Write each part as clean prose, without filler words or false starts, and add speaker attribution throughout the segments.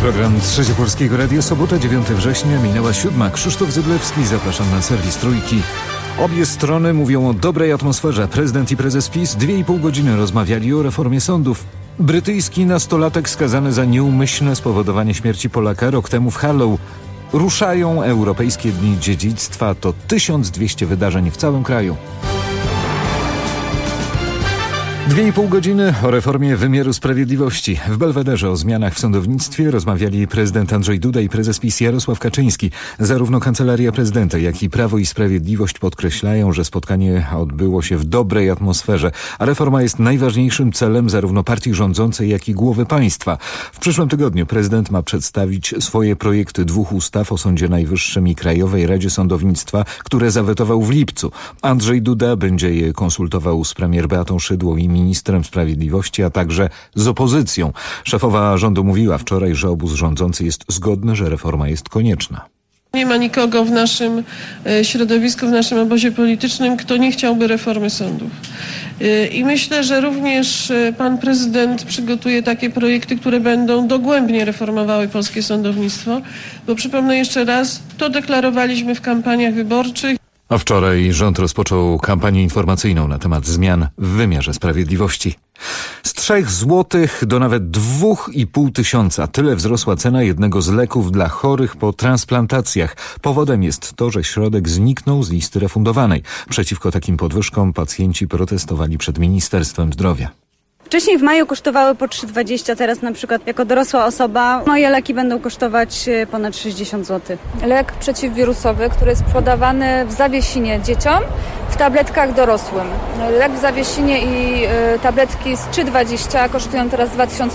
Speaker 1: Program Trzecie Polskiego Radia, sobota 9 września, minęła 7. Krzysztof Zyblewski, zapraszam na serwis Trójki. Obie strony mówią o dobrej atmosferze. Prezydent i prezes PiS 2,5 godziny rozmawiali o reformie sądów. Brytyjski nastolatek skazany za nieumyślne spowodowanie śmierci Polaka rok temu w Harlow. Ruszają Europejskie Dni Dziedzictwa. To 1200 wydarzeń w całym kraju. 2,5 godziny o reformie wymiaru sprawiedliwości. W Belwederze o zmianach w sądownictwie rozmawiali prezydent Andrzej Duda i prezes PiS Jarosław Kaczyński. Zarówno Kancelaria Prezydenta, jak i Prawo i Sprawiedliwość podkreślają, że spotkanie odbyło się w dobrej atmosferze, a reforma jest najważniejszym celem zarówno partii rządzącej, jak i głowy państwa. W przyszłym tygodniu prezydent ma przedstawić swoje projekty 2 ustaw o Sądzie Najwyższym i Krajowej Radzie Sądownictwa, które zawetował w lipcu. Andrzej Duda będzie je konsultował z premier Beatą Szydło i ministrem sprawiedliwości, a także z opozycją. Szefowa rządu mówiła wczoraj, że obóz rządzący jest zgodny, że reforma jest konieczna.
Speaker 2: Nie ma nikogo w naszym środowisku, w naszym obozie politycznym, kto nie chciałby reformy sądów. I myślę, że również pan prezydent przygotuje takie projekty, które będą dogłębnie reformowały polskie sądownictwo, bo przypomnę jeszcze raz, to deklarowaliśmy w kampaniach wyborczych.
Speaker 1: A wczoraj rząd rozpoczął kampanię informacyjną na temat zmian w wymiarze sprawiedliwości. Z 3 złotych do nawet 2,5 tysiąca. Tyle wzrosła cena jednego z leków dla chorych po transplantacjach. Powodem jest to, że środek zniknął z listy refundowanej. Przeciwko takim podwyżkom pacjenci protestowali przed Ministerstwem Zdrowia.
Speaker 3: Wcześniej w maju kosztowały po 3,20, teraz na przykład jako dorosła osoba moje leki będą kosztować ponad 60 zł.
Speaker 4: Lek przeciwwirusowy, który jest podawany w zawiesinie dzieciom, w tabletkach dorosłym. Lek w zawiesinie i tabletki z 3,20 kosztują teraz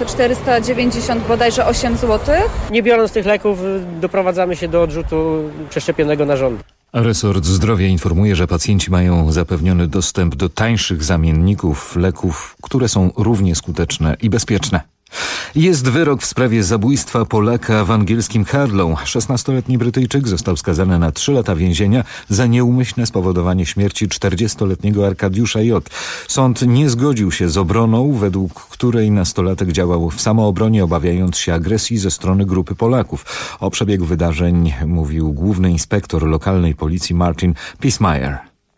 Speaker 4: 2490, bodajże 8 zł.
Speaker 5: Nie biorąc tych leków doprowadzamy się do odrzutu przeszczepionego narządu.
Speaker 1: Resort Zdrowia informuje, że pacjenci mają zapewniony dostęp do tańszych zamienników leków, które są równie skuteczne i bezpieczne. Jest wyrok w sprawie zabójstwa Polaka w angielskim Harlow. 16-letni Brytyjczyk został skazany na 3 lata więzienia za nieumyślne spowodowanie śmierci 40-letniego Arkadiusza J. Sąd nie zgodził się z obroną, według której nastolatek działał w samoobronie, obawiając się agresji ze strony grupy Polaków. O przebiegu wydarzeń mówił główny inspektor lokalnej policji Martin Pismeyer.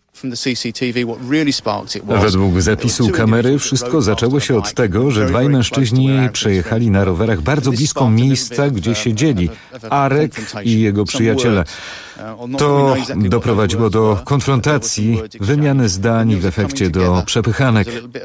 Speaker 1: Według zapisu kamery wszystko zaczęło się od tego, że 2 mężczyźni przejechali na rowerach bardzo blisko miejsca, gdzie siedzieli Arek i jego przyjaciele. To doprowadziło do konfrontacji, wymiany zdań i w efekcie do przepychanek.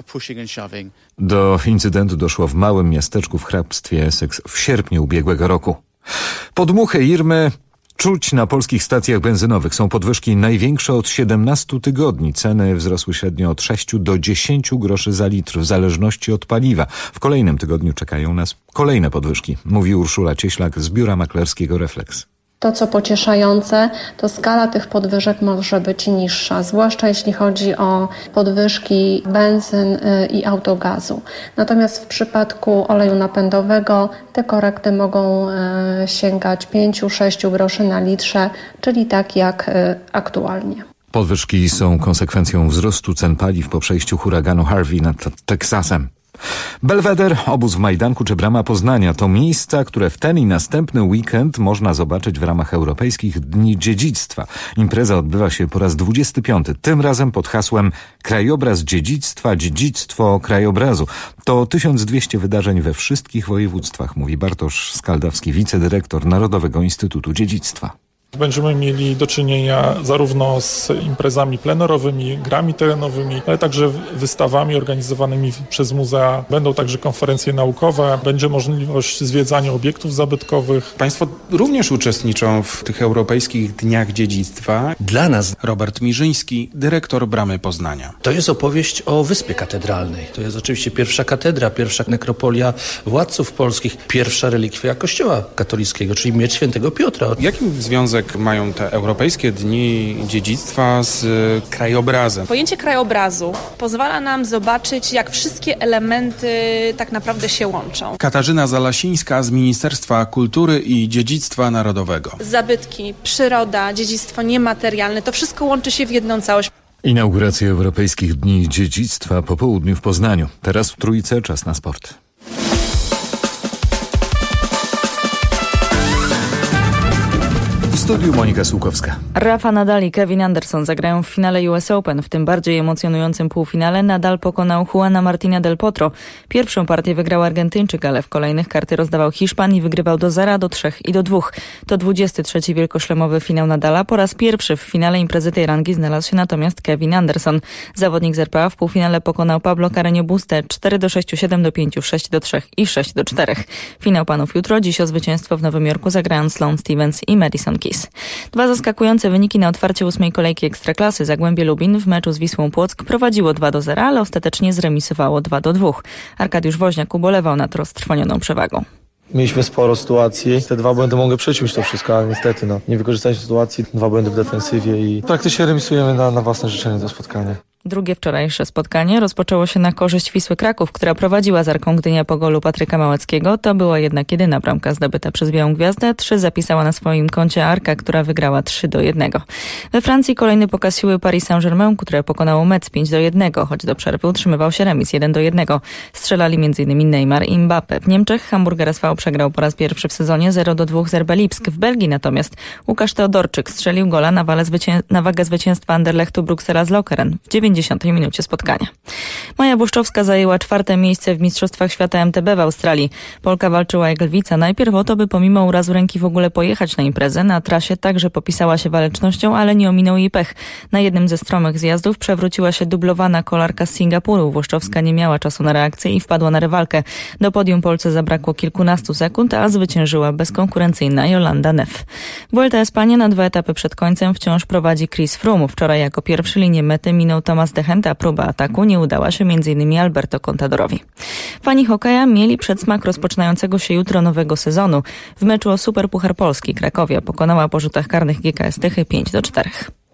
Speaker 1: Do incydentu doszło w małym miasteczku w hrabstwie Essex w sierpniu ubiegłego roku. Podmuchę Irmy czuć na polskich stacjach benzynowych. Są podwyżki największe od 17 tygodni. Ceny wzrosły średnio od 6 do 10 groszy za litr, w zależności od paliwa. W kolejnym tygodniu czekają nas kolejne podwyżki, mówi Urszula Cieślak z biura maklerskiego Reflex.
Speaker 6: To, co pocieszające, to skala tych podwyżek może być niższa, zwłaszcza jeśli chodzi o podwyżki benzyn i autogazu. Natomiast w przypadku oleju napędowego te korekty mogą sięgać 5-6 groszy na litrze, czyli tak jak aktualnie.
Speaker 1: Podwyżki są konsekwencją wzrostu cen paliw po przejściu huraganu Harvey nad Teksasem. Belweder, obóz w Majdanku czy Brama Poznania to miejsca, które w ten i następny weekend można zobaczyć w ramach Europejskich Dni Dziedzictwa. Impreza odbywa się po raz 25, tym razem pod hasłem Krajobraz Dziedzictwa, Dziedzictwo Krajobrazu. To 1200 wydarzeń we wszystkich województwach, mówi Bartosz Skaldawski, wicedyrektor Narodowego Instytutu Dziedzictwa.
Speaker 7: Będziemy mieli do czynienia zarówno z imprezami plenerowymi, grami terenowymi, ale także wystawami organizowanymi przez muzea. Będą także konferencje naukowe, będzie możliwość zwiedzania obiektów zabytkowych.
Speaker 8: Państwo również uczestniczą w tych Europejskich Dniach Dziedzictwa.
Speaker 9: Dla nas
Speaker 8: Robert Mirzyński, dyrektor Bramy Poznania.
Speaker 9: To jest opowieść o Wyspie Katedralnej. To jest oczywiście pierwsza katedra, pierwsza nekropolia władców polskich, pierwsza relikwia Kościoła katolickiego, czyli miecz świętego Piotra.
Speaker 8: Jakim związek mają te Europejskie Dni Dziedzictwa z krajobrazem?
Speaker 10: Pojęcie krajobrazu pozwala nam zobaczyć, jak wszystkie elementy tak naprawdę się łączą.
Speaker 8: Katarzyna Zalasińska z Ministerstwa Kultury i Dziedzictwa Narodowego.
Speaker 10: Zabytki, przyroda, dziedzictwo niematerialne, to wszystko łączy się w jedną całość.
Speaker 1: Inauguracja Europejskich Dni Dziedzictwa po południu w Poznaniu. Teraz w Trójce czas na sport. studiu Monika Sułkowska.
Speaker 11: Rafa Nadal i Kevin Anderson zagrają w finale US Open. W tym bardziej emocjonującym półfinale Nadal pokonał Juana Martina del Potro. Pierwszą partię wygrał Argentyńczyk, ale w kolejnych karty rozdawał Hiszpan i wygrywał do 0, do 3 i do 2. To 23. wielkoszlemowy finał Nadala. Po raz pierwszy w finale imprezy tej rangi znalazł się natomiast Kevin Anderson. Zawodnik z RPA w półfinale pokonał Pablo Carreño Bustę 4 do 6, 7 do 5, 6 do 3 i 6 do 4. Finał panów jutro. Dziś o zwycięstwo w Nowym Jorku zagrają Sloane Stephens i Madison Keys. Dwa zaskakujące wyniki na otwarcie 8. kolejki Ekstraklasy. Zagłębie Lubin w meczu z Wisłą Płock prowadziło 2 do 0, ale ostatecznie zremisowało 2 do 2. Arkadiusz Woźniak ubolewał nad roztrwonioną przewagą.
Speaker 12: Mieliśmy sporo sytuacji. Te 2 błędy mogły przeciąć to wszystko, ale niestety nie wykorzystaliśmy sytuacji. 2 błędy w defensywie i praktycznie remisujemy na własne życzenie to spotkanie.
Speaker 11: Drugie wczorajsze spotkanie rozpoczęło się na korzyść Wisły Kraków, która prowadziła z Arką Gdynia po golu Patryka Małeckiego. To była jednak jedyna bramka zdobyta przez Białą Gwiazdę. 3 zapisała na swoim koncie Arka, która wygrała 3 do 1. We Francji kolejny pokaz siły Paris Saint-Germain, które pokonało Metz 5 do 1, choć do przerwy utrzymywał się remis 1 do 1. Strzelali m.in. Neymar i Mbappé. W Niemczech Hamburger SV przegrał po raz pierwszy w sezonie 0 do 2 z RB Lipsk. W Belgii natomiast Łukasz Teodorczyk strzelił gola na wagę zwycięstwa Anderlechtu Bruksela z Lokeren w 90 minucie spotkania. Maja Błyszczowska zajęła 4. miejsce w Mistrzostwach Świata MTB w Australii. Polka walczyła jak lwica najpierw o to, by pomimo urazu ręki w ogóle pojechać na imprezę. Na trasie także popisała się walecznością, ale nie ominął jej pech. Na jednym ze stromych zjazdów przewróciła się dublowana kolarka z Singapuru. Błyszczowska nie miała czasu na reakcję i wpadła na rywalkę. Do podium Polce zabrakło kilkunastu sekund, a zwyciężyła bezkonkurencyjna Jolanda Neff. Vuelta Espania na 2 etapy przed końcem wciąż prowadzi Chris Froome. Wczoraj jako pierwszy linię mety minął Tomas de Gent, a próba ataku nie udała się m.in. Alberto Contadorowi. Fani hokeja mieli przedsmak rozpoczynającego się jutro nowego sezonu. W meczu o Superpuchar Polski Krakowia pokonała po rzutach karnych GKS Tychy 5 do 4.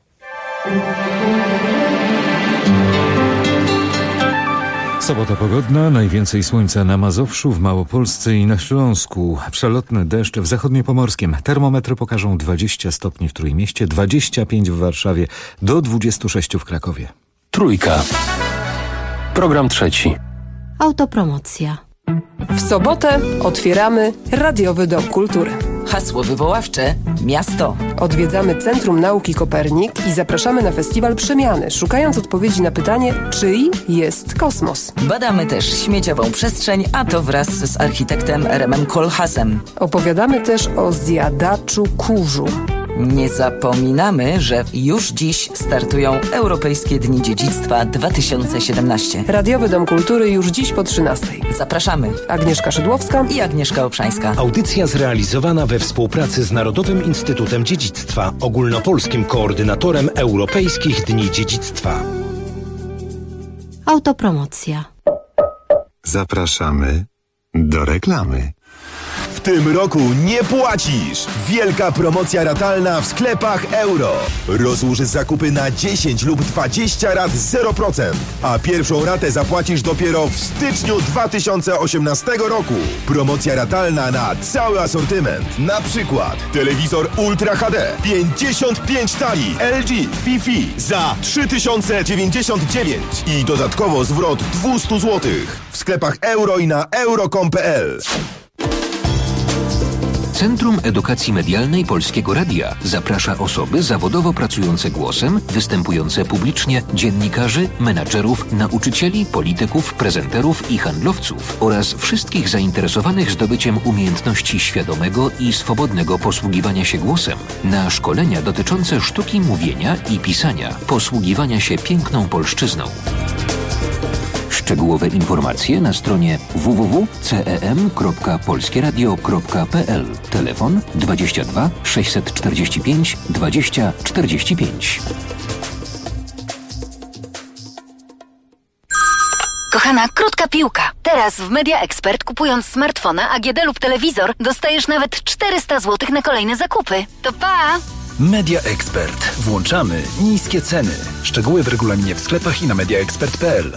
Speaker 1: Sobota pogodna, najwięcej słońca na Mazowszu, w Małopolsce i na Śląsku. Przelotny deszcz w zachodniopomorskim. Termometry pokażą 20 stopni w Trójmieście, 25 w Warszawie, do 26 w Krakowie.
Speaker 13: Trójka. Program trzeci.
Speaker 14: Autopromocja.
Speaker 15: W sobotę otwieramy Radiowy Dom Kultury.
Speaker 16: Hasło wywoławcze: miasto.
Speaker 15: Odwiedzamy Centrum Nauki Kopernik i zapraszamy na festiwal Przemiany, szukając odpowiedzi na pytanie, czyj jest kosmos.
Speaker 16: Badamy też śmieciową przestrzeń, a to wraz z architektem Remem Koolhaasem.
Speaker 15: Opowiadamy też o zjadaczu kurzu.
Speaker 16: Nie zapominamy, że już dziś startują Europejskie Dni Dziedzictwa 2017.
Speaker 15: Radiowy Dom Kultury już dziś po 13:00.
Speaker 16: Zapraszamy.
Speaker 15: Agnieszka Szydłowska
Speaker 16: i Agnieszka Obszańska.
Speaker 17: Audycja zrealizowana we współpracy z Narodowym Instytutem Dziedzictwa, ogólnopolskim koordynatorem Europejskich Dni Dziedzictwa.
Speaker 14: Autopromocja.
Speaker 18: Zapraszamy do reklamy.
Speaker 19: W tym roku nie płacisz! Wielka promocja ratalna w sklepach Euro. Rozłóż zakupy na 10 lub 20 rat 0%, a pierwszą ratę zapłacisz dopiero w styczniu 2018 roku. Promocja ratalna na cały asortyment. Na przykład telewizor Ultra HD 55 cali LG Wi-Fi za 3099 i dodatkowo zwrot 200 zł. W sklepach Euro i na euro.com.pl.
Speaker 13: Centrum Edukacji Medialnej Polskiego Radia zaprasza osoby zawodowo pracujące głosem, występujące publicznie, dziennikarzy, menadżerów, nauczycieli, polityków, prezenterów i handlowców oraz wszystkich zainteresowanych zdobyciem umiejętności świadomego i swobodnego posługiwania się głosem na szkolenia dotyczące sztuki mówienia i pisania, posługiwania się piękną polszczyzną. Szczegółowe informacje na stronie www.cem.polskieradio.pl. Telefon 22 645 20 45.
Speaker 14: Kochana, krótka piłka. Teraz w Media Expert, kupując smartfona, AGD lub telewizor, dostajesz nawet 400 zł na kolejne zakupy. To pa!
Speaker 20: Media Expert. Włączamy niskie ceny. Szczegóły w regulaminie w sklepach i na mediaexpert.pl.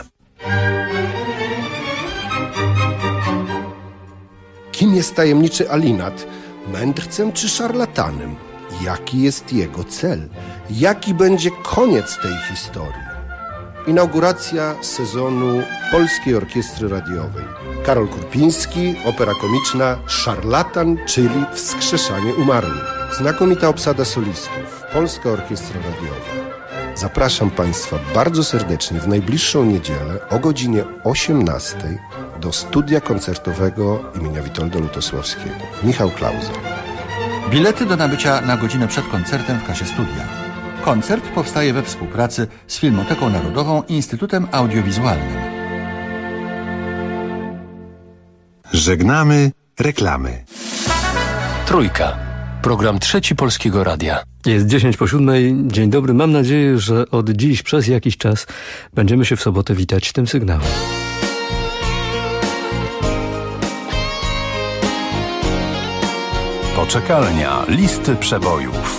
Speaker 21: Kim jest tajemniczy Alinat? Mędrcem czy szarlatanem? Jaki jest jego cel? Jaki będzie koniec tej historii? Inauguracja sezonu Polskiej Orkiestry Radiowej. Karol Kurpiński, opera komiczna Szarlatan, czyli Wskrzeszanie umarłych. Znakomita obsada solistów. Polska Orkiestra Radiowa. Zapraszam Państwa bardzo serdecznie w najbliższą niedzielę o godzinie 18 do studia koncertowego imienia Witolda Lutosławskiego. Michał Klauser.
Speaker 2: Bilety do nabycia na godzinę przed koncertem w kasie studia. Koncert powstaje we współpracy z Filmoteką Narodową i Instytutem Audiowizualnym.
Speaker 18: Żegnamy reklamy.
Speaker 22: Trójka. Program Trzeci Polskiego Radia.
Speaker 23: Jest 6:50. Dzień dobry. Mam nadzieję, że od dziś przez jakiś czas będziemy się w sobotę witać tym sygnałem.
Speaker 20: Poczekalnia. Listy przebojów.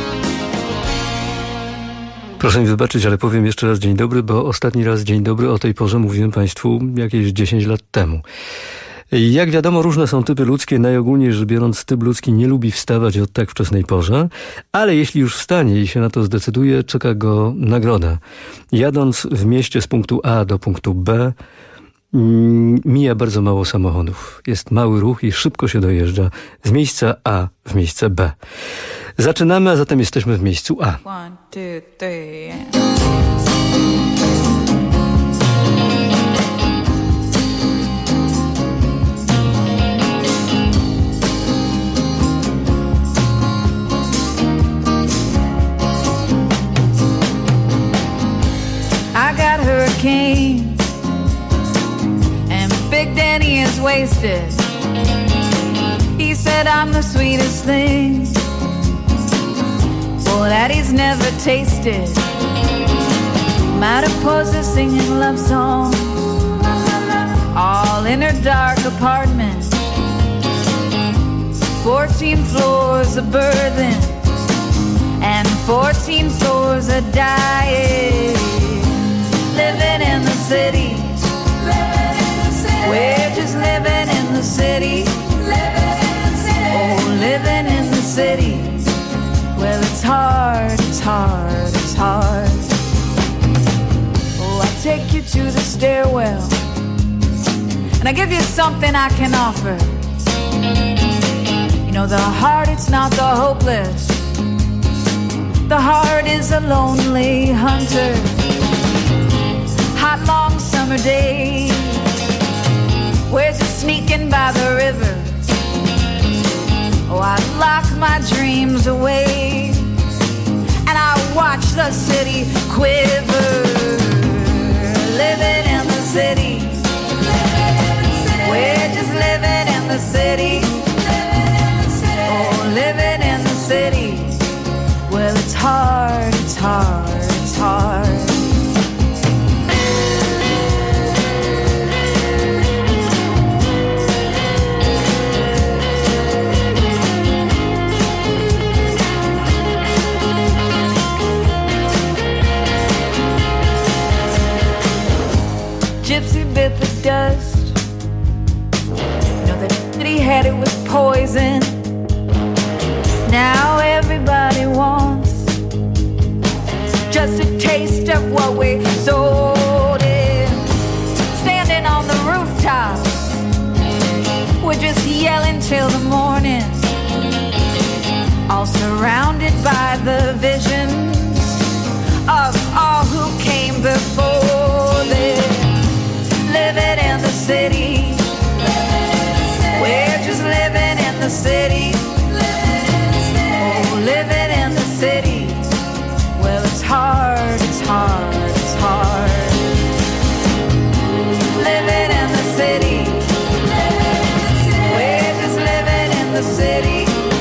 Speaker 23: Proszę mi wybaczyć, ale powiem jeszcze raz dzień dobry, bo ostatni raz dzień dobry o tej porze mówiłem Państwu jakieś 10 lat temu. Jak wiadomo, różne są typy ludzkie. Najogólniej rzecz biorąc, typ ludzki nie lubi wstawać o tak wczesnej porze, ale jeśli już wstanie i się na to zdecyduje, czeka go nagroda. Jadąc w mieście z punktu A do punktu B, mija bardzo mało samochodów. Jest mały ruch i szybko się dojeżdża z miejsca A w miejsce B. Zaczynamy, a zatem jesteśmy w miejscu A.
Speaker 24: 1, 2, 3. I got hurricane and Big Daddy is wasted. He said I'm the sweetest thing, well, Daddy's never tasted. Mariposa singing love songs, all in her dark apartment. 14 floors of burden and 14 floors of dying. Living in the city, we're just living in the city. Oh, living in the city. Well, it's hard, it's hard, it's hard. Oh, I take you to the stairwell and I give you something I can offer. You know, the heart, it's not the hopeless. The heart is a lonely hunter. Hot long summer days, we're just sneaking by the river. Oh, I lock my dreams away and I watch the city quiver. Living in the city, we're just living in the city. Oh, living in the city. Well, it's hard, it's hard, it's hard. Gypsy bit the dust. You know that he had it was poison. Now everybody wants just a taste of what we sold in. Standing on the rooftops, we're just yelling till the morning. All surrounded by the visions of all who came before this. Living in the city, we're just living in the city. Oh, living in the city. Well, it's hard, it's hard, it's hard. Living in the city, we're just living in the city.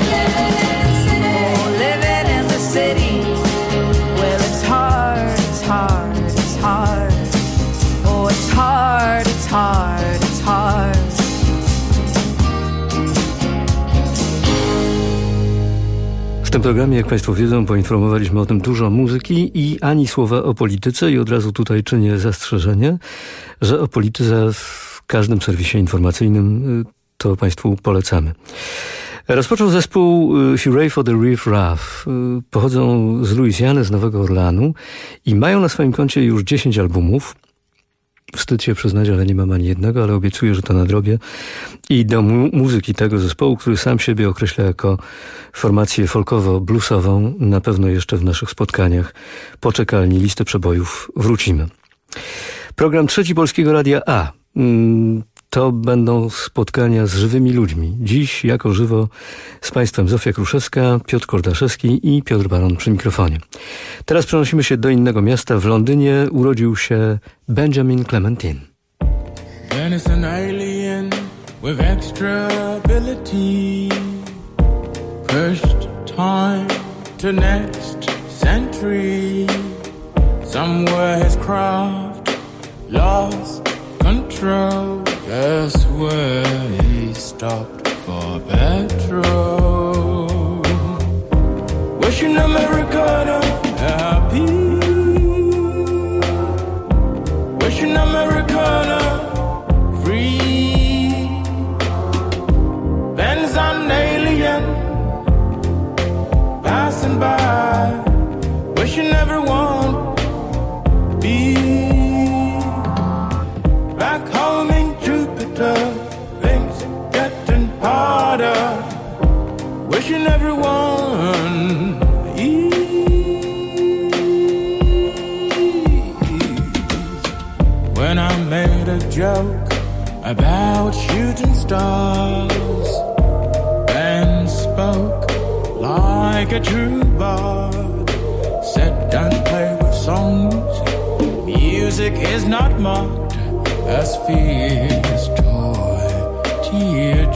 Speaker 24: Oh, living in the city. Well, it's hard, it's hard, it's hard. Oh, it's hard, it's hard, it's hard.
Speaker 23: W tym programie, jak Państwo wiedzą, poinformowaliśmy o tym dużo muzyki i ani słowa o polityce i od razu tutaj czynię zastrzeżenie, że o polityce w każdym serwisie informacyjnym to Państwu polecamy. Rozpoczął zespół Hooray for the Riff Raff. Pochodzą z Luizjany, z Nowego Orleanu i mają na swoim koncie już 10 albumów. Wstyd się przyznać, ale nie mam ani jednego, ale obiecuję, że to nadrobię. I do muzyki tego zespołu, który sam siebie określa jako formację folkowo-bluesową, na pewno jeszcze w naszych spotkaniach poczekalni listy przebojów wrócimy. Program Trzeci Polskiego Radia A. To będą spotkania z żywymi ludźmi. Dziś jako żywo z Państwem Zofia Kruszewska, Piotr Kordaszewski i Piotr Baron przy mikrofonie. Teraz przenosimy się do innego miasta. W Londynie urodził się Benjamin Clementine.
Speaker 3: Then it's an alien with extra ability. Pushed time to next century. Somewhere his craft lost control. Guess where he stopped for petrol. Wishing Americana happy. Wishing Americana free. Ben's an alien passing by. Wishing everyone be back home in Jupiter. Things getting harder. Wishing everyone ease. When I made a joke about shooting stars, Ben spoke like a true bard. Said don't play with songs. Music is not marked as fear's toy, tear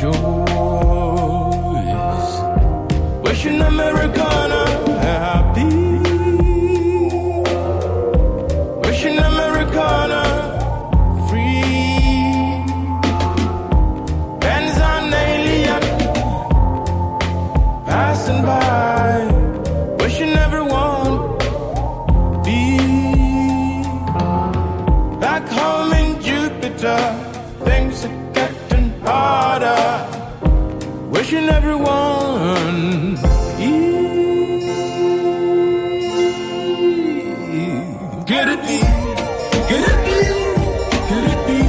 Speaker 3: joys. Wishing Americana happy. Wishing Americana free. Ben's an alien passing by. Wishing everyone be back home in Jupiter. Things are getting harder. Wishing everyone could it be? Could it be? Could it be?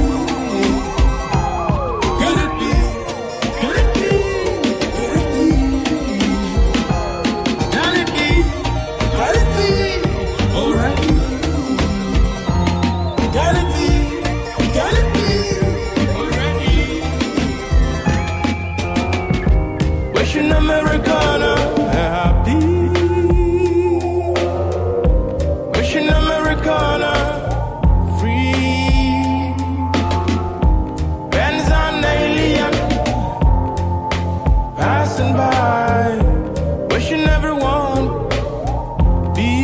Speaker 3: Could it be? Could it be? Could it be? Can it be? Can it be? Alright. Can it be? Can it be? Already. Wishing Americana happy. Wishing Americana free. Ben's an alien passing by. Wishing everyone be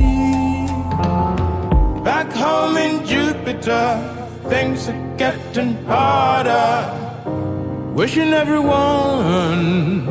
Speaker 3: back home in Jupiter. Things are getting harder. Wishing everyone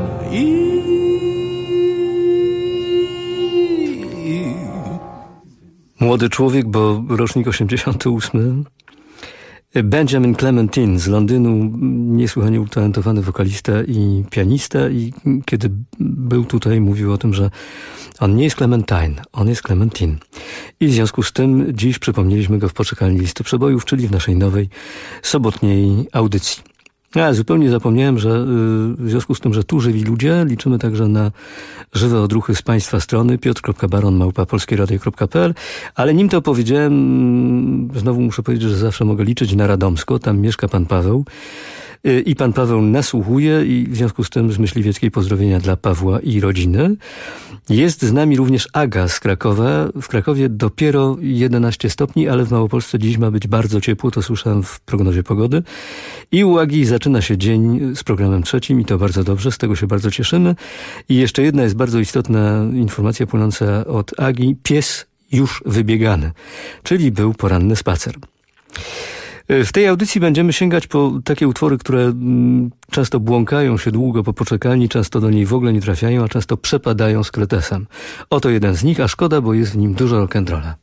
Speaker 23: Młody człowiek, bo rocznik 88. Benjamin Clementine z Londynu, niesłychanie utalentowany wokalista i pianista, i kiedy był tutaj, mówił o tym, że on nie jest Clementine, on jest Clementine. I w związku z tym dziś przypomnieliśmy go w poczekalni listy przebojów, czyli w naszej nowej sobotniej audycji. A zupełnie zapomniałem, że w związku z tym, że tu żywi ludzie, liczymy także na żywe odruchy z Państwa strony piotr.baron@polskieradio.pl, ale nim to powiedziałem, znowu muszę powiedzieć, że zawsze mogę liczyć na Radomsko, tam mieszka pan Paweł i pan Paweł nasłuchuje i w związku z tym z Myśliwieckiej pozdrowienia dla Pawła i rodziny. Jest z nami również Aga z Krakowa. W Krakowie dopiero 11 stopni, ale w Małopolsce dziś ma być bardzo ciepło, to słyszałem w prognozie pogody. I u Agi zaczyna się dzień z programem trzecim i to bardzo dobrze, z tego się bardzo cieszymy. I jeszcze jedna jest bardzo istotna informacja płynąca od Agi. Pies już wybiegany, czyli był poranny spacer. W tej audycji będziemy sięgać po takie utwory, które często błąkają się długo po poczekalni, często do niej w ogóle nie trafiają, a często przepadają z kretesem. Oto jeden z nich, a szkoda, bo jest w nim dużo rock'n'rolla.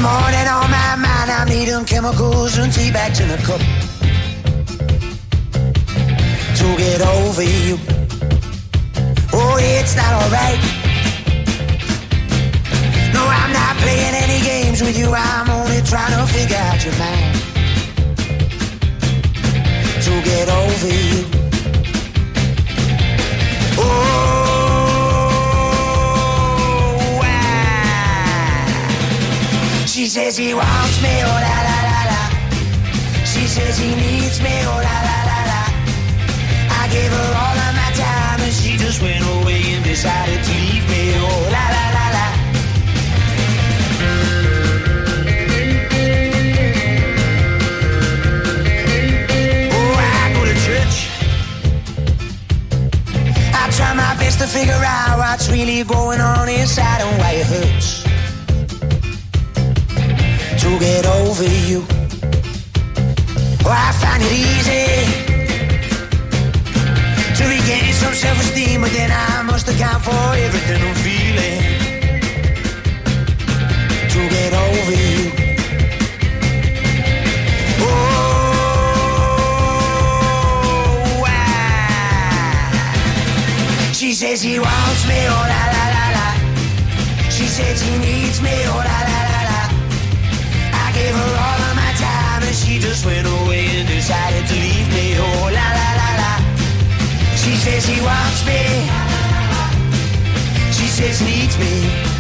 Speaker 4: morning on my mind, I'm needing chemicals and tea bags in a cup to get over you. Oh, it's not alright. No, I'm not playing any games with you. I'm only trying to figure out your mind to get over you. She says he wants me, oh la la la la. She says he needs me, oh la la la la. I gave her all of my time and she just went away and decided to leave me, oh la la la la. Oh, I go to church. I try my best to figure out what's really going on inside and why it hurts to get over you. Oh, I find it easy to regain some self-esteem, but then I must account for everything I'm feeling to get over you. Oh, she says he wants me, oh la la la la. She says he needs me, oh la la la la. I gave her all of my time and she just went away and decided to leave me, oh la la la la. She says he wants me, she says needs me.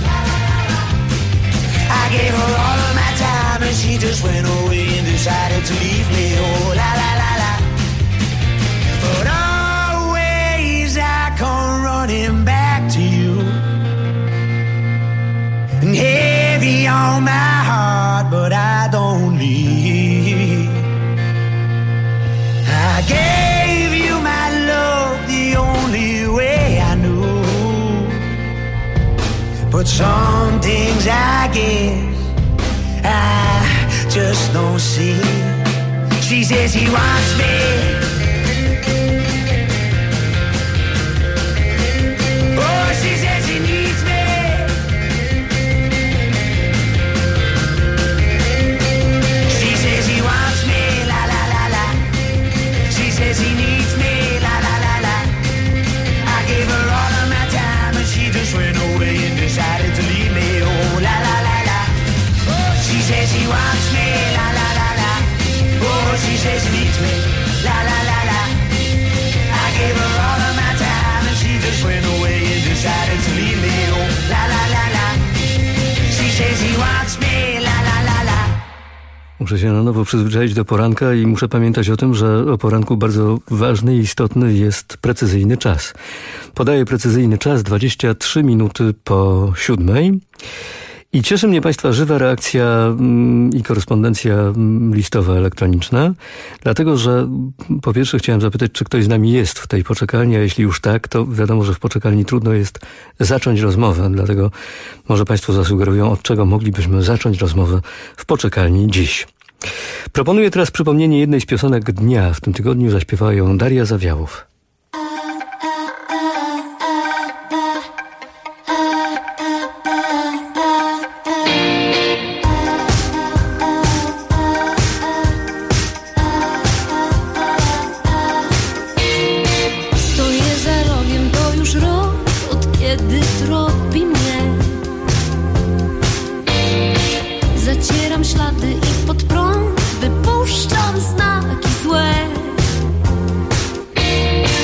Speaker 4: I gave her all of my time and she just went away and decided to leave me, oh la la la la. But always I come running back to you, and heavy on my heart, but I don't leave. I gave you my love the only way I knew, but some things I guess I just don't see. She says he wants me, oh, she says he needs me. She says he wants me, la la la la. She says he needs me, la la la la. I gave her all of my time and she just went away and decided to leave me, oh la la la la. Oh, she says he wants me, la la la la. Oh, she says he needs me, la la la la. I gave her all of my time and she just went away and decided to leave me, oh la la la la. She says he wants me, la la la la.
Speaker 23: Muszę się na nowo przyzwyczaić do poranka i muszę pamiętać o tym, że o poranku bardzo ważny i istotny jest precyzyjny czas. Podaję precyzyjny czas 23 minuty po 7. I cieszy mnie Państwa żywa reakcja i korespondencja listowa, elektroniczna, dlatego że po pierwsze chciałem zapytać, czy ktoś z nami jest w tej poczekalni, a jeśli już tak, to wiadomo, że w poczekalni trudno jest zacząć rozmowę, dlatego może Państwo zasugerują, od czego moglibyśmy zacząć rozmowę w poczekalni dziś. Proponuję teraz przypomnienie jednej z piosenek dnia. W tym tygodniu zaśpiewała ją Daria Zawiałów.
Speaker 5: Stoję za rogiem, to już rok, od kiedy tropi mnie. Zacieram ślady i pod prąd wypuszczam znaki złe.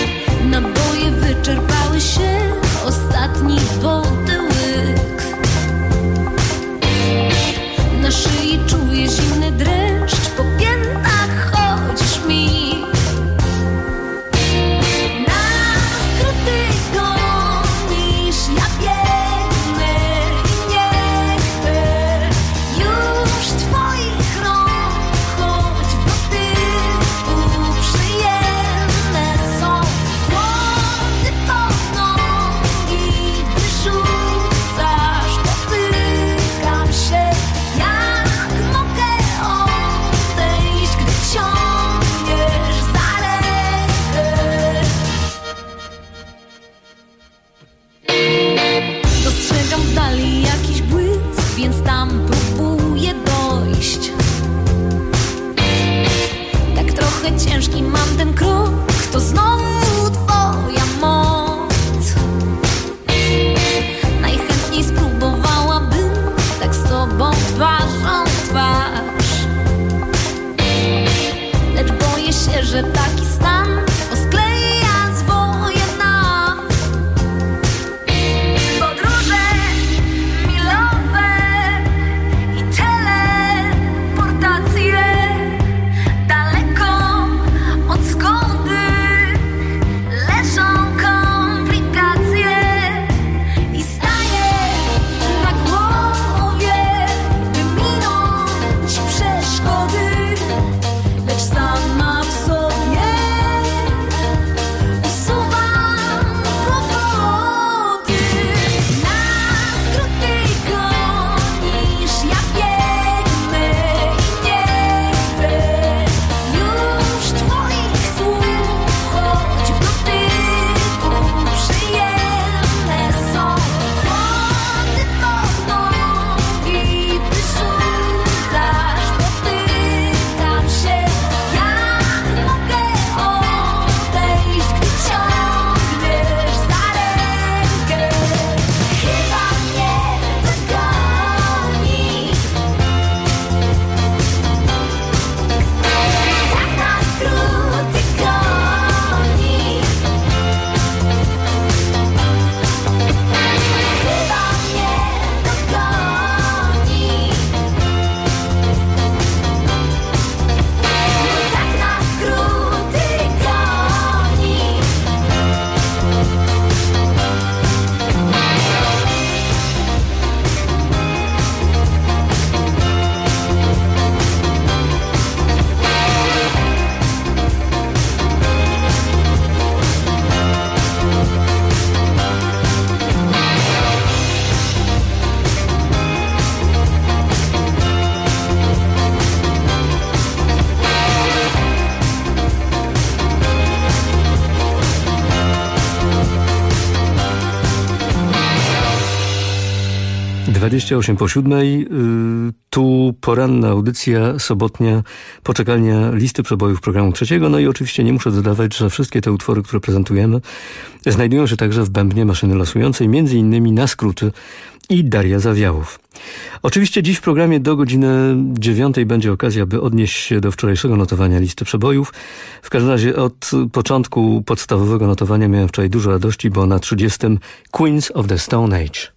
Speaker 23: 28 po 7. Tu poranna audycja sobotnia, poczekalnia listy przebojów programu trzeciego. No i oczywiście nie muszę dodawać, że wszystkie te utwory, które prezentujemy, znajdują się także w bębnie maszyny losującej, między innymi Na skróty i Daria Zawiałów. Oczywiście dziś w programie do godziny 9 będzie okazja, by odnieść się do wczorajszego notowania listy przebojów. W każdym razie od początku podstawowego notowania miałem wczoraj dużo radości, bo na 30 Queens of the Stone Age.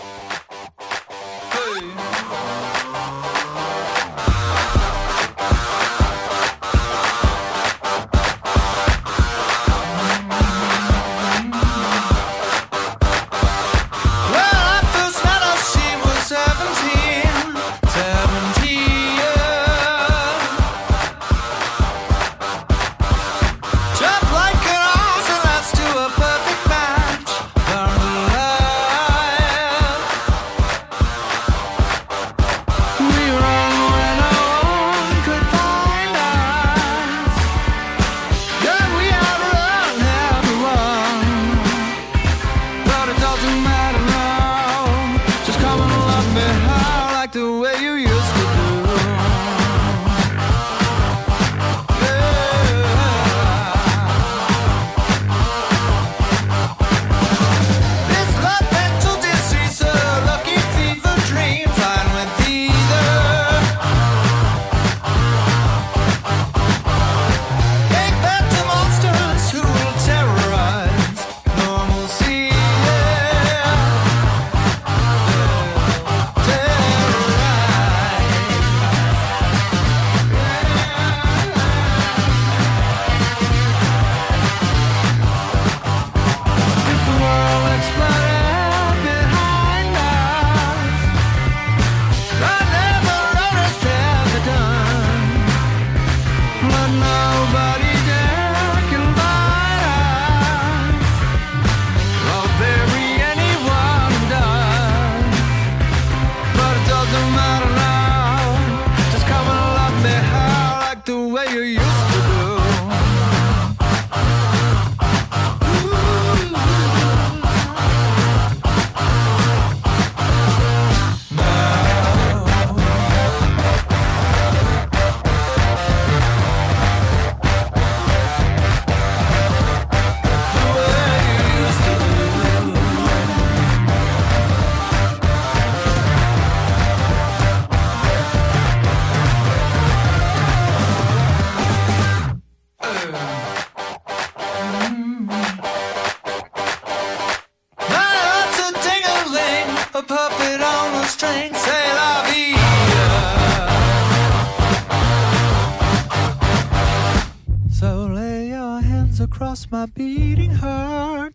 Speaker 3: Across my beating heart.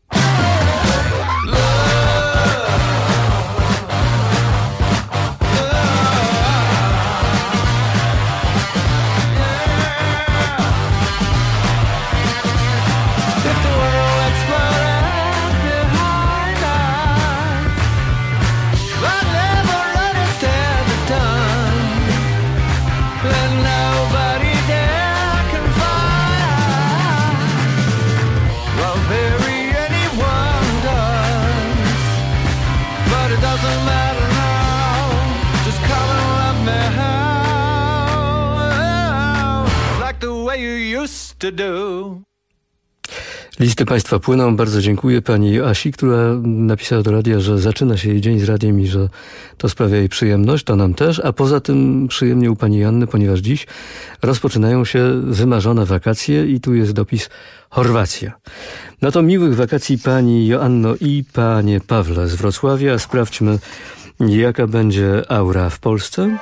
Speaker 23: Listy Państwa płyną. Bardzo dziękuję pani Asi, która napisała do radia, że zaczyna się jej dzień z radiem i że to sprawia jej przyjemność, to nam też, a poza tym przyjemnie u pani Janny, ponieważ dziś rozpoczynają się wymarzone wakacje i tu jest dopis Chorwacja. No to miłych wakacji pani Joanno i panie Pawle z Wrocławia. Sprawdźmy, jaka będzie aura w Polsce.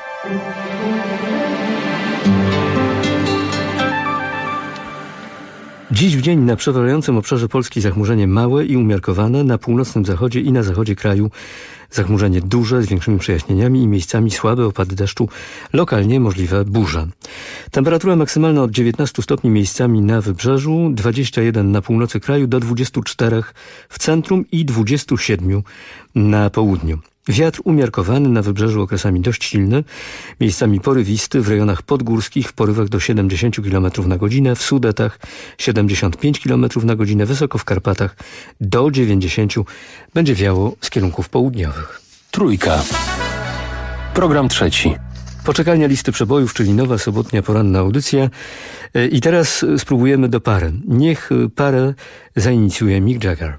Speaker 23: Dziś w dzień na przeważającym obszarze Polski zachmurzenie małe i umiarkowane, na północnym zachodzie i na zachodzie kraju zachmurzenie duże z większymi przejaśnieniami i miejscami słabe opady deszczu, lokalnie możliwe burze. Temperatura maksymalna od 19 stopni miejscami na wybrzeżu, 21 na północy kraju do 24 w centrum i 27 na południu. Wiatr umiarkowany, na wybrzeżu okresami dość silny, miejscami porywisty, w rejonach podgórskich w porywach do 70 km na godzinę, w Sudetach 75 km na godzinę, wysoko w Karpatach do 90 będzie wiało z kierunków południowych.
Speaker 22: Trójka. Program trzeci.
Speaker 23: Poczekalnia listy przebojów, czyli nowa sobotnia poranna audycja. I teraz spróbujemy do pary. Niech parę zainicjuje Mick Jagger.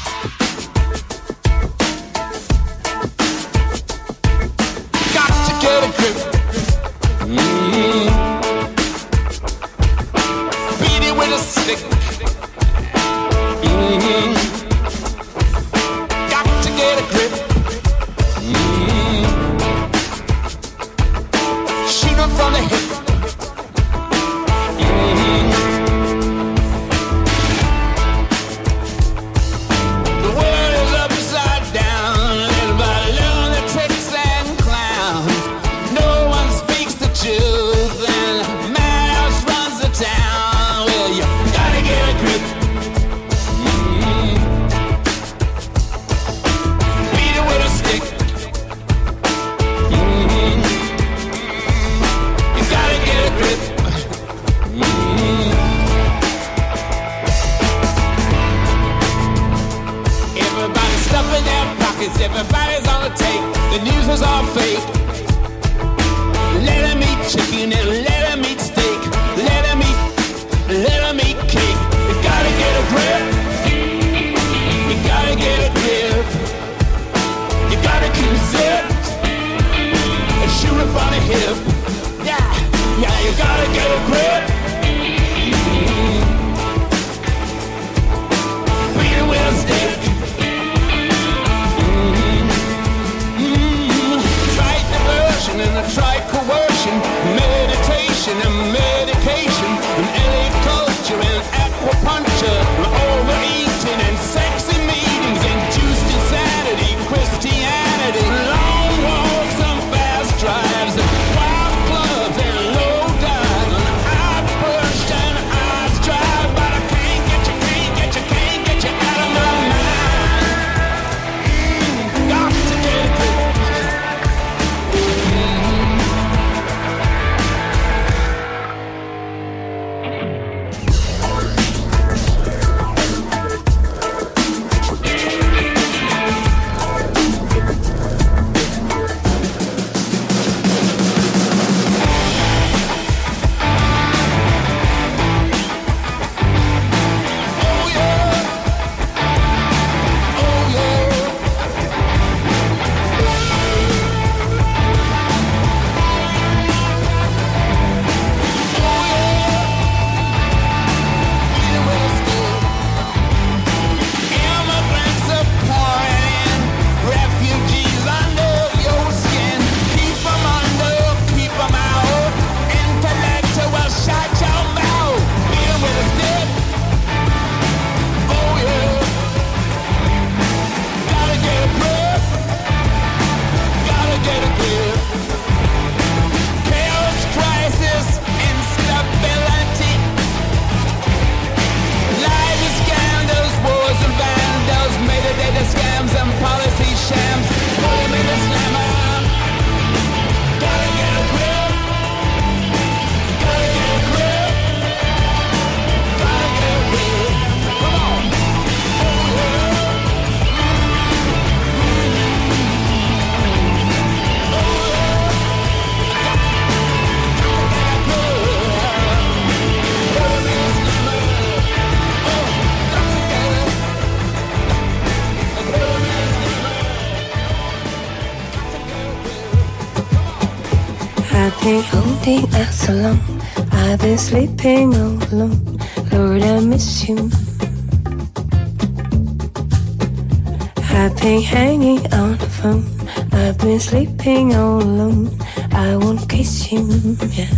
Speaker 3: Everybody's on the take. The news was all fake. Let them eat chicken and let them eat steak. Let them eat cake. You gotta get a grip. You gotta get a grip. You gotta keep it zipped and shoot it from the hip. Yeah, yeah, you gotta get a grip. Beat it with a stick. And I tried coercion, meditation and medication, and LA culture and aquapuncture, overeating and sexy meetings, induced insanity, Christianity, long walks and fast drives, and wild clubs and low dives, and I pushed and I strive, but I can't get you out of my mind. Got to get a grip.
Speaker 5: I've been holding out so long. I've been sleeping all alone. Lord, I miss you. I've been hanging on the phone. I've been sleeping all alone. I won't kiss you, yeah.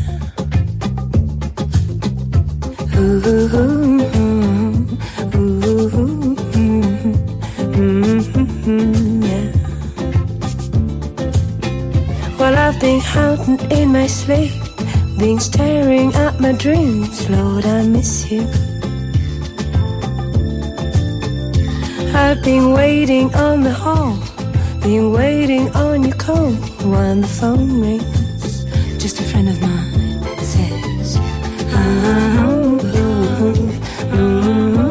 Speaker 5: Ooh, ooh, ooh, ooh, yeah. Well, I've been hiding in my sleep, been staring at my dreams. Lord, I miss you. I've been waiting on the hall, been waiting on your call. When the phone rings, just a friend of mine says,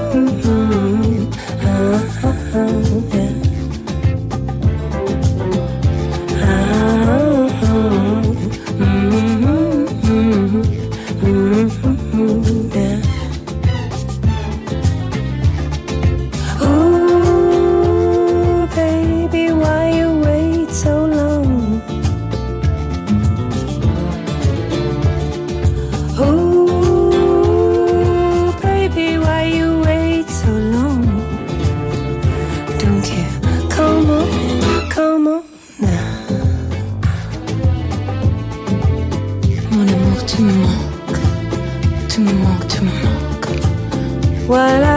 Speaker 5: yeah.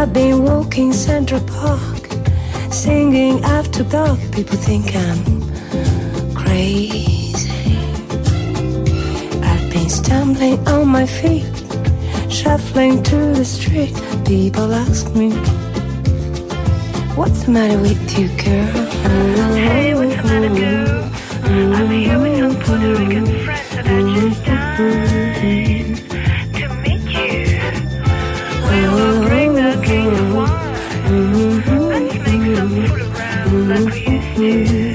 Speaker 5: I've been walking Central Park, singing after dark. People think I'm crazy. I've been stumbling on my feet, shuffling to the street. People ask me, what's the matter with you, girl?
Speaker 4: Hey, what's the matter, girl? I'm here with some Puerto Rican friends and I just died to meet you. We'll bring the king of wine. Let's make some fool around like we used to.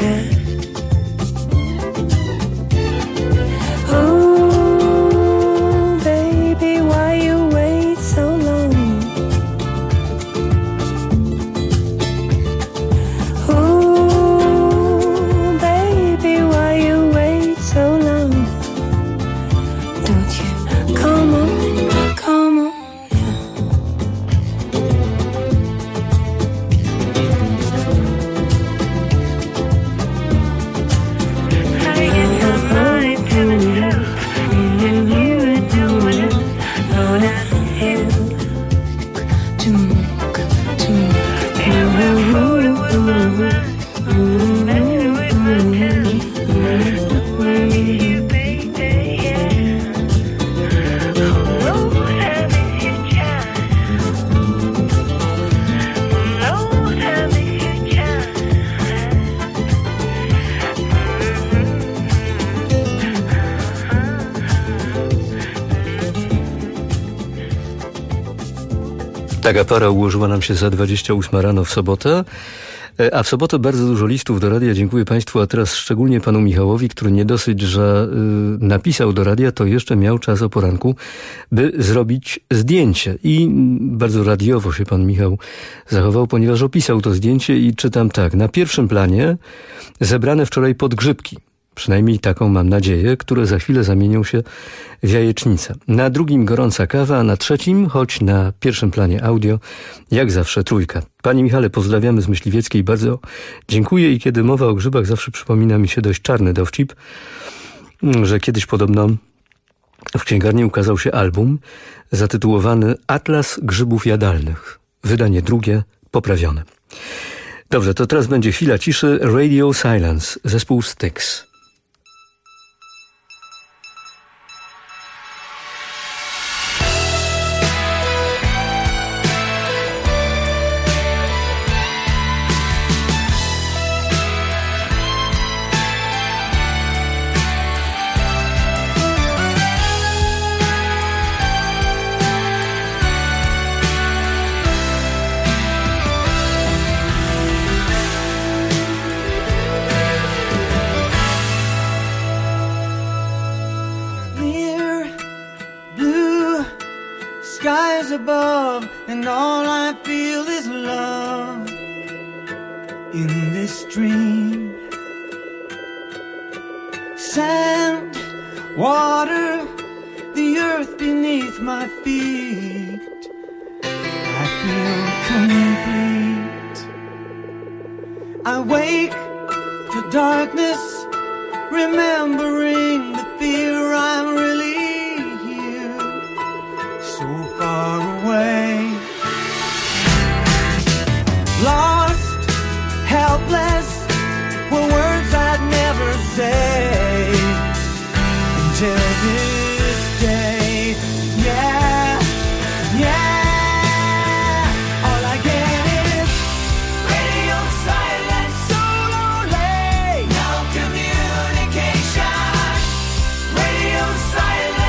Speaker 5: Oh, baby, why you wait so long? Oh, baby, why you wait so long? Don't you come on, come on.
Speaker 23: Taka para ułożyła nam się za 28 rano w sobotę, a w sobotę bardzo dużo listów do radia. Dziękuję Państwu, a teraz szczególnie Panu Michałowi, który nie dosyć, że napisał do radia, to jeszcze miał czas o poranku, by zrobić zdjęcie. I bardzo radiowo się Pan Michał zachował, ponieważ opisał to zdjęcie i czytam tak. Na pierwszym planie zebrane wczoraj podgrzybki. Przynajmniej taką mam nadzieję, które za chwilę zamienią się w jajecznicę. Na drugim gorąca kawa, a na trzecim, choć na pierwszym planie audio, jak zawsze trójka. Panie Michale, pozdrawiamy z Myśliwieckiej, bardzo dziękuję i kiedy mowa o grzybach, zawsze przypomina mi się dość czarny dowcip, że kiedyś podobno w księgarni ukazał się album zatytułowany Atlas grzybów jadalnych. Wydanie drugie, poprawione. Dobrze, to teraz będzie chwila ciszy. Radio Silence, zespół Styx.
Speaker 4: Above, and all I feel is love in this dream. Sand, water, the earth beneath my feet. I feel complete. I wake to darkness, remembering the fear I'm really far away. Lost, helpless, were words I'd never say until this day. Yeah, yeah. All I get is radio silence, so lonely. No communication. Radio silence.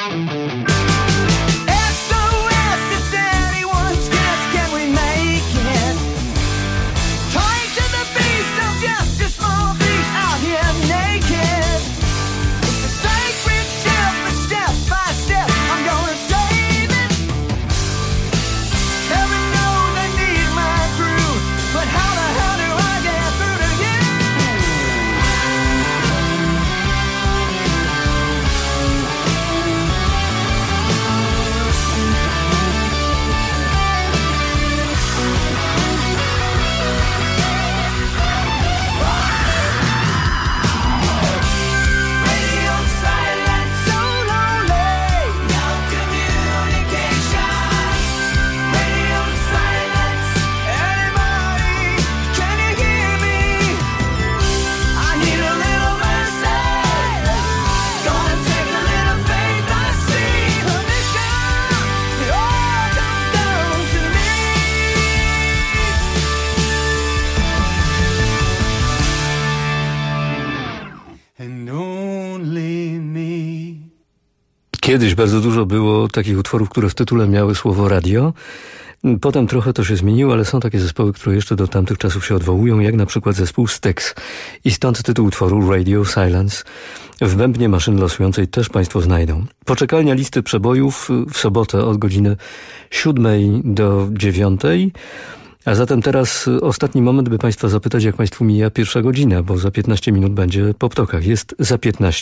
Speaker 23: Kiedyś bardzo dużo było takich utworów, które w tytule miały słowo radio. Potem trochę to się zmieniło, ale są takie zespoły, które jeszcze do tamtych czasów się odwołują, jak na przykład zespół Styx. I stąd tytuł utworu Radio Silence. W bębnie maszyny losującej też Państwo znajdą. Poczekalnia listy przebojów w sobotę od godziny 7 do 9. A zatem teraz ostatni moment, by Państwa zapytać, jak Państwu mija pierwsza godzina, bo za 15 minut będzie po ptokach. Jest za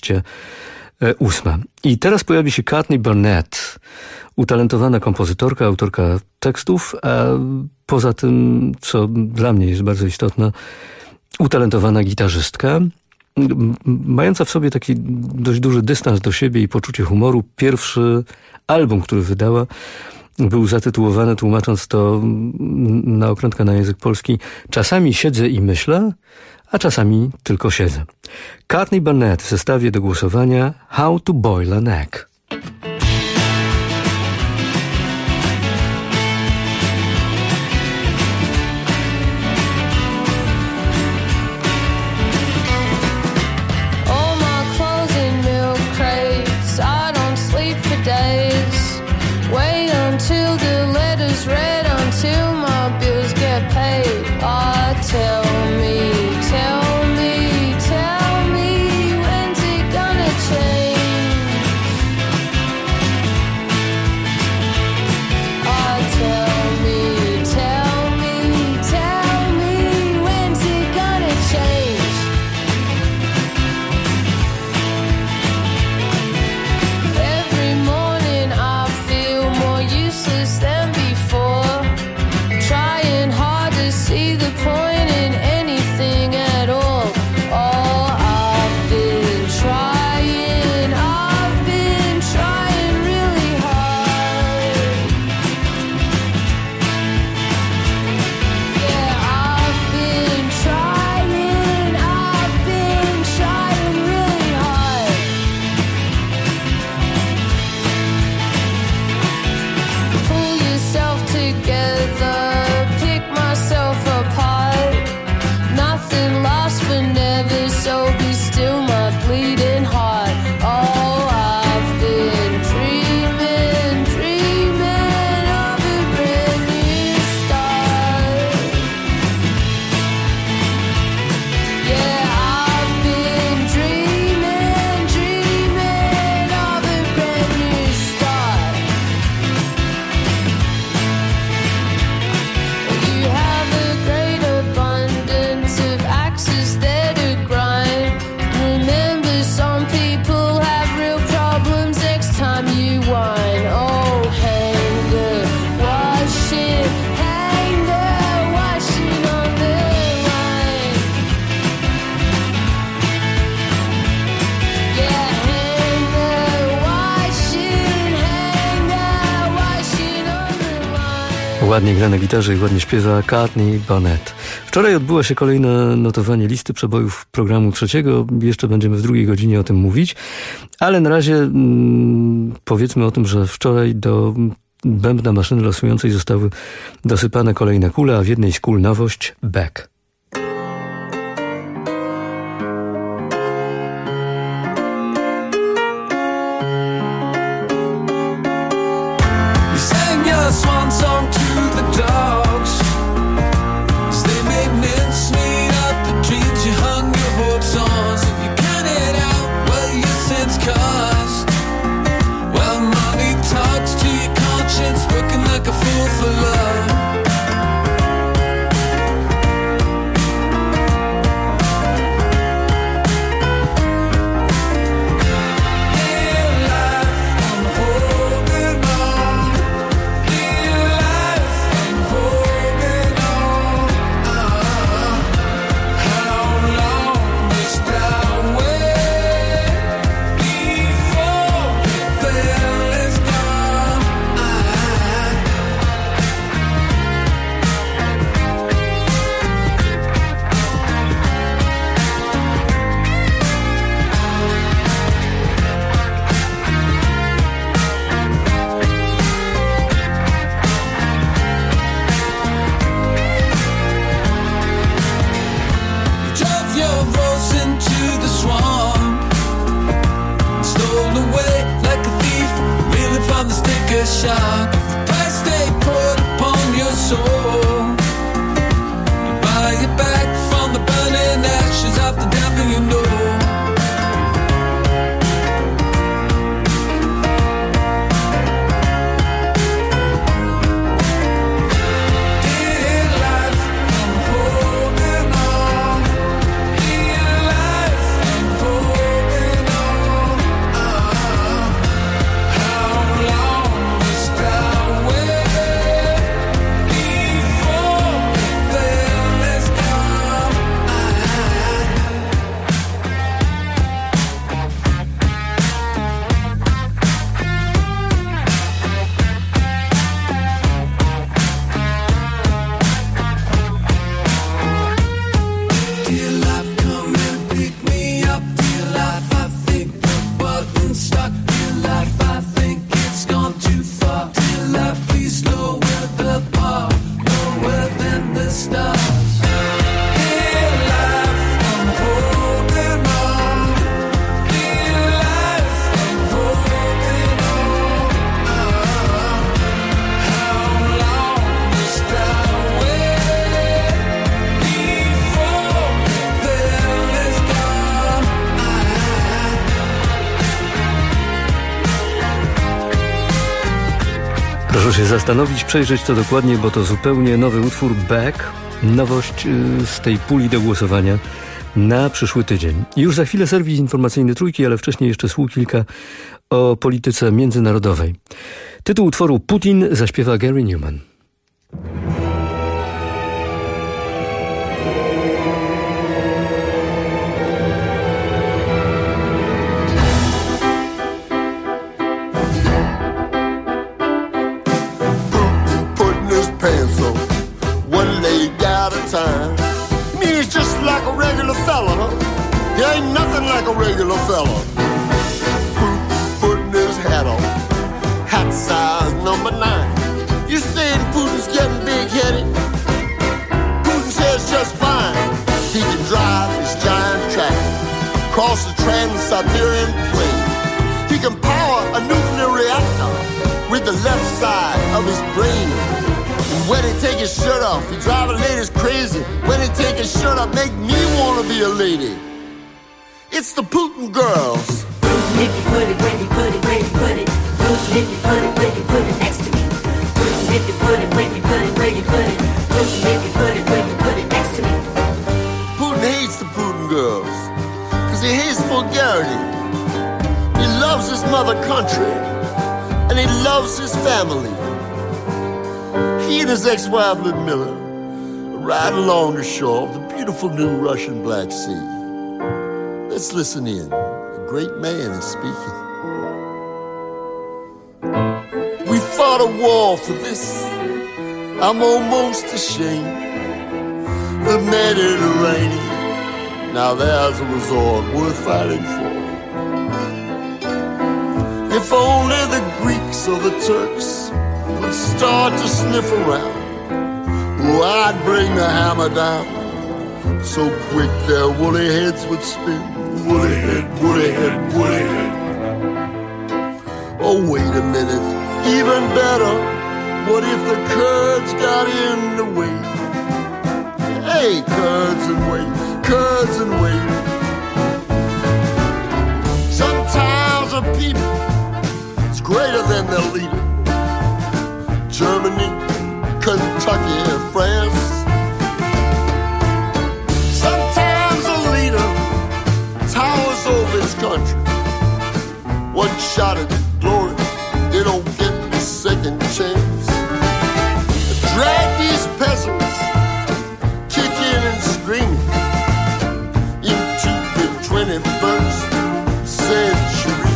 Speaker 23: 15:08. I teraz pojawi się Courtney Barnett, utalentowana kompozytorka, autorka tekstów, a poza tym, co dla mnie jest bardzo istotne, utalentowana gitarzystka, mająca w sobie taki dość duży dystans do siebie i poczucie humoru. Pierwszy album, który wydała, był zatytułowany, tłumacząc to na okrętkę na język polski, Czasami siedzę i myślę, a czasami tylko siedzę. Courtney Barnett w zestawie do głosowania How to Boil an Egg. Ładnie gra na gitarze i ładnie śpiewa Courtney Barnett. Wczoraj odbyło się kolejne notowanie listy przebojów programu trzeciego. Jeszcze będziemy w drugiej godzinie o tym mówić. Ale na razie powiedzmy o tym, że wczoraj do bębna maszyny losującej zostały dosypane kolejne kule, a w jednej z kul nowość Beck.
Speaker 3: shock of the price they put upon your soul. You buy it back from the burning ashes of the devil you know.
Speaker 23: Proszę się zastanowić, przejrzeć to dokładnie, bo to zupełnie nowy utwór Back. Nowość z tej puli do głosowania na przyszły tydzień. I już za chwilę serwis informacyjny Trójki, ale wcześniej jeszcze słów kilka o polityce międzynarodowej. Tytuł utworu Putin zaśpiewa Gary Newman.
Speaker 6: Time. I mean, he's just like a regular fella, huh? He ain't nothing like a regular fella. Putting his hat on, hat size number 9. You saying Putin's getting big-headed? Putin says just fine. He can drive his giant tractor across the Trans-Siberian Plain. He can power a nuclear reactor with the left side of his brain. When he take his shirt off, he drive the ladies crazy. When he take his shirt off, make me wanna be a lady. It's the Putin girls.
Speaker 4: Putin, if you put it, when you put it, where you put it. Putin, if you put it, when you put it next to me. Putin, if you put it, when you put it, where you put it. Putin, if you put it, when you put it next to me.
Speaker 6: Putin hates the Putin girls, cause he hates vulgarity. He loves his mother country, and he loves his family. He and his ex-wife Ludmilla ride along the shore of the beautiful new Russian Black Sea. Let's listen in. A great man is speaking. We fought a war for this. I'm almost ashamed. The Mediterranean. Now there's a resort worth fighting for. If only the Greeks or the Turks would start to sniff around, oh, I'd bring the hammer down. So quick their woolly heads would spin. Woolly head, woolly head, woolly head. Oh, wait a minute, even better. What if the Kurds got in the way? Hey, Kurds and wait, Kurds and wait. Sometimes a people is greater than their leader. Germany, Kentucky, and France. Sometimes a leader towers over his country. One shot at glory, they don't get a second chance. Drag these peasants, kicking and screaming, into the 21st century.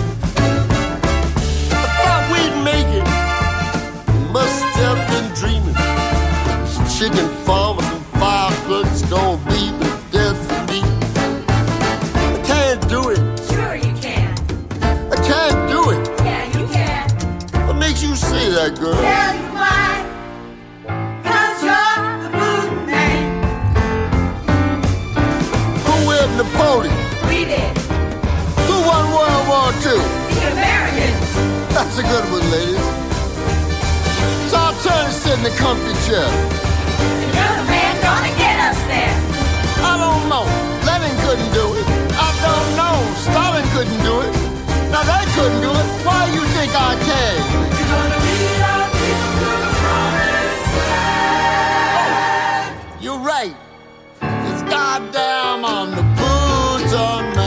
Speaker 6: I thought we'd make it. Must have been dreaming. Chicken farmers and fire plugs gonna be the death of me. I can't do it.
Speaker 4: Sure you can.
Speaker 6: I can't do it.
Speaker 4: Yeah, you can.
Speaker 6: What makes you say that, girl?
Speaker 4: Tell you why. 'Cause you're the Putin man.
Speaker 6: Who wed Napoleon?
Speaker 4: We did.
Speaker 6: Who won World War II?
Speaker 4: The Americans.
Speaker 6: That's a good one, ladies. in the comfy chair.
Speaker 4: You're the man gonna get us there.
Speaker 6: I don't know. Lenin couldn't do it. I don't know. Stalin couldn't do it. Now they couldn't do it. Why you think I can? You're gonna lead our people to the promised land. You're right. It's goddamn on the boots on me.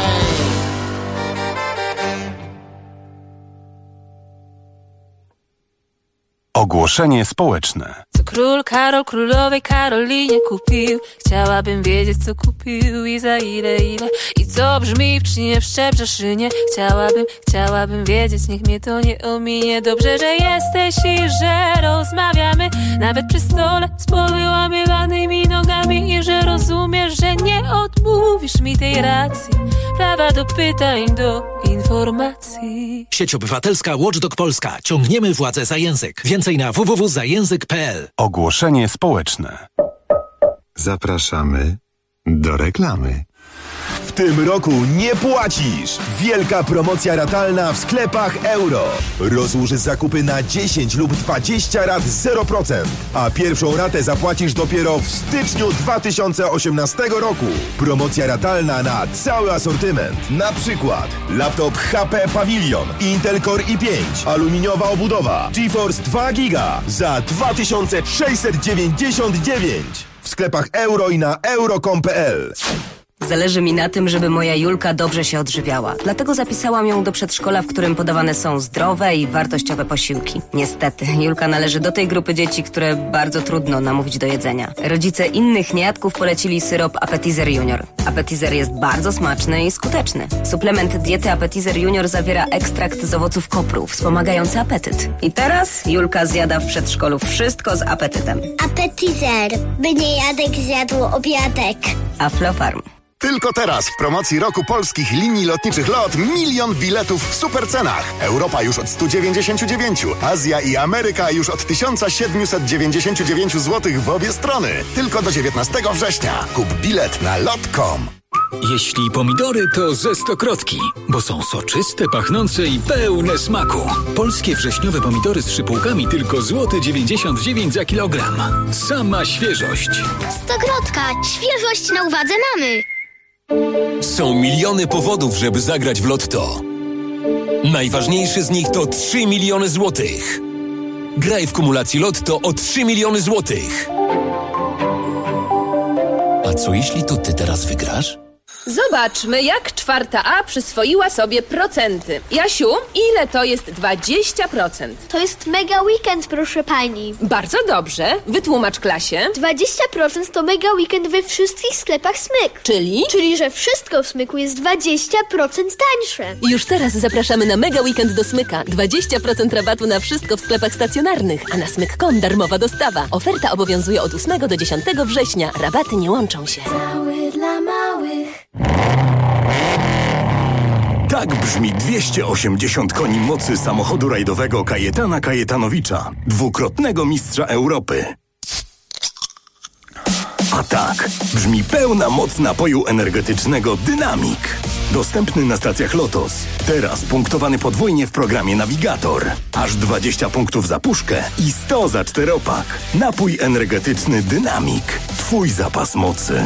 Speaker 18: Ogłoszenie społeczne.
Speaker 7: Co król Karol królowej Karolinie kupił? Chciałabym wiedzieć, co kupił i za ile. I co brzmi w trzcinie, w Szczebrzeszynie. Chciałabym wiedzieć, niech mnie to nie ominie. Dobrze, że jesteś i że rozmawiamy, nawet przy stole z powyłamywanymi nogami. I że rozumiesz, że nie odmówisz mi tej racji, prawa do pytań, do informacji.
Speaker 8: Sieć Obywatelska Watchdog Polska. Ciągniemy władzę za język. Więcej na www.zajęzyk.pl.
Speaker 18: Ogłoszenie społeczne. Zapraszamy do reklamy.
Speaker 19: W tym roku nie płacisz! Wielka promocja ratalna w sklepach Euro. Rozłóż zakupy na 10 lub 20 rat 0%, a pierwszą ratę zapłacisz dopiero w styczniu 2018 roku. Promocja ratalna na cały asortyment. Na przykład laptop HP Pavilion, Intel Core i5, aluminiowa obudowa, GeForce 2 GB za 2699 w sklepach Euro i na euro.com.pl.
Speaker 9: Zależy mi na tym, żeby moja Julka dobrze się odżywiała. Dlatego zapisałam ją do przedszkola, w którym podawane są zdrowe i wartościowe posiłki. Niestety, Julka należy do tej grupy dzieci, które bardzo trudno namówić do jedzenia. Rodzice innych niejadków polecili syrop Appetizer Junior. Appetizer jest bardzo smaczny i skuteczny. Suplement diety Appetizer Junior zawiera ekstrakt z owoców kopru, wspomagający apetyt. I teraz Julka zjada w przedszkolu wszystko z apetytem.
Speaker 10: Appetizer, by niejadek zjadł obiadek.
Speaker 9: Aflofarm.
Speaker 25: Tylko teraz w promocji roku polskich linii lotniczych LOT 1 000 000 biletów w supercenach. Europa już od 199, Azja i Ameryka już od 1799 zł w obie strony. Tylko do 19 września. Kup bilet na lot.com.
Speaker 20: Jeśli pomidory, to ze Stokrotki, bo są soczyste, pachnące i pełne smaku. Polskie wrześniowe pomidory z szypułkami tylko złoty 99 za kilogram. Sama świeżość.
Speaker 10: Stokrotka, świeżość na uwadze mamy.
Speaker 26: Są miliony powodów, żeby zagrać w Lotto. Najważniejszy z nich to 3 miliony złotych. Graj w kumulacji Lotto o 3 miliony złotych. A co jeśli to ty teraz wygrasz?
Speaker 27: Zobaczmy, jak 4A przyswoiła sobie procenty. Jasiu, ile to jest 20%?
Speaker 10: To jest mega weekend, proszę pani.
Speaker 27: Bardzo dobrze. Wytłumacz klasie.
Speaker 10: 20% to mega weekend we wszystkich sklepach Smyk.
Speaker 27: Czyli?
Speaker 10: Czyli, że wszystko w Smyku jest 20% tańsze.
Speaker 27: Już teraz zapraszamy na mega weekend do Smyka. 20% rabatu na wszystko w sklepach stacjonarnych, a na smyk.com darmowa dostawa. Oferta obowiązuje od 8 do 10 września. Rabaty nie łączą się.
Speaker 10: Cały dla małych.
Speaker 28: Tak brzmi 280 koni mocy samochodu rajdowego Kajetana Kajetanowicza, dwukrotnego mistrza Europy. A tak brzmi pełna moc napoju energetycznego Dynamik. Dostępny na stacjach Lotos. Teraz punktowany podwójnie w programie Navigator. Aż 20 punktów za puszkę i 100 za czteropak. Napój energetyczny Dynamik. Twój zapas mocy.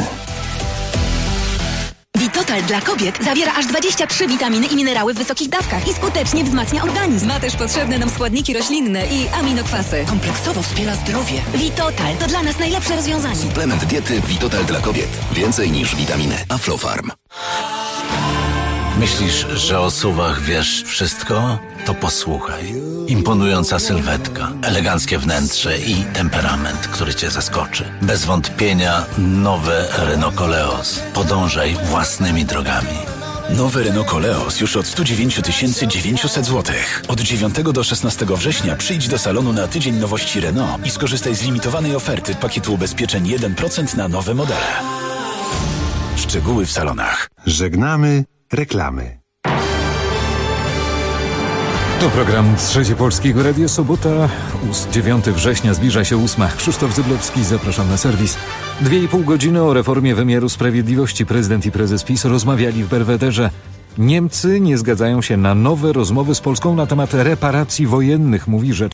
Speaker 29: Vitotal dla kobiet zawiera aż 23 witaminy i minerały w wysokich dawkach i skutecznie wzmacnia organizm. Ma też potrzebne nam składniki roślinne i aminokwasy. Kompleksowo wspiera zdrowie. Vitotal to dla nas najlepsze rozwiązanie.
Speaker 30: Suplement diety Vitotal dla kobiet. Więcej niż witaminy. Aflofarm.
Speaker 31: Myślisz, że o SUV-ach wiesz wszystko? To posłuchaj. Imponująca sylwetka, eleganckie wnętrze i temperament, który cię zaskoczy. Bez wątpienia nowe Renault Koleos. Podążaj własnymi drogami.
Speaker 20: Nowy Renault Koleos już od 109 900 zł. Od 9 do 16 września przyjdź do salonu na tydzień nowości Renault i skorzystaj z limitowanej oferty pakietu ubezpieczeń 1% na nowe modele. Szczegóły w salonach.
Speaker 18: Żegnamy reklamy.
Speaker 1: To program Trzecie Polskiego Radia. Sobota, 9 września, zbliża się 8. Krzysztof Zyblewski, zapraszam na serwis. 2,5 godziny o reformie wymiaru sprawiedliwości. Prezydent i prezes PiS rozmawiali w Belwederze. Niemcy nie zgadzają się na nowe rozmowy z Polską na temat reparacji wojennych, mówi rzecznik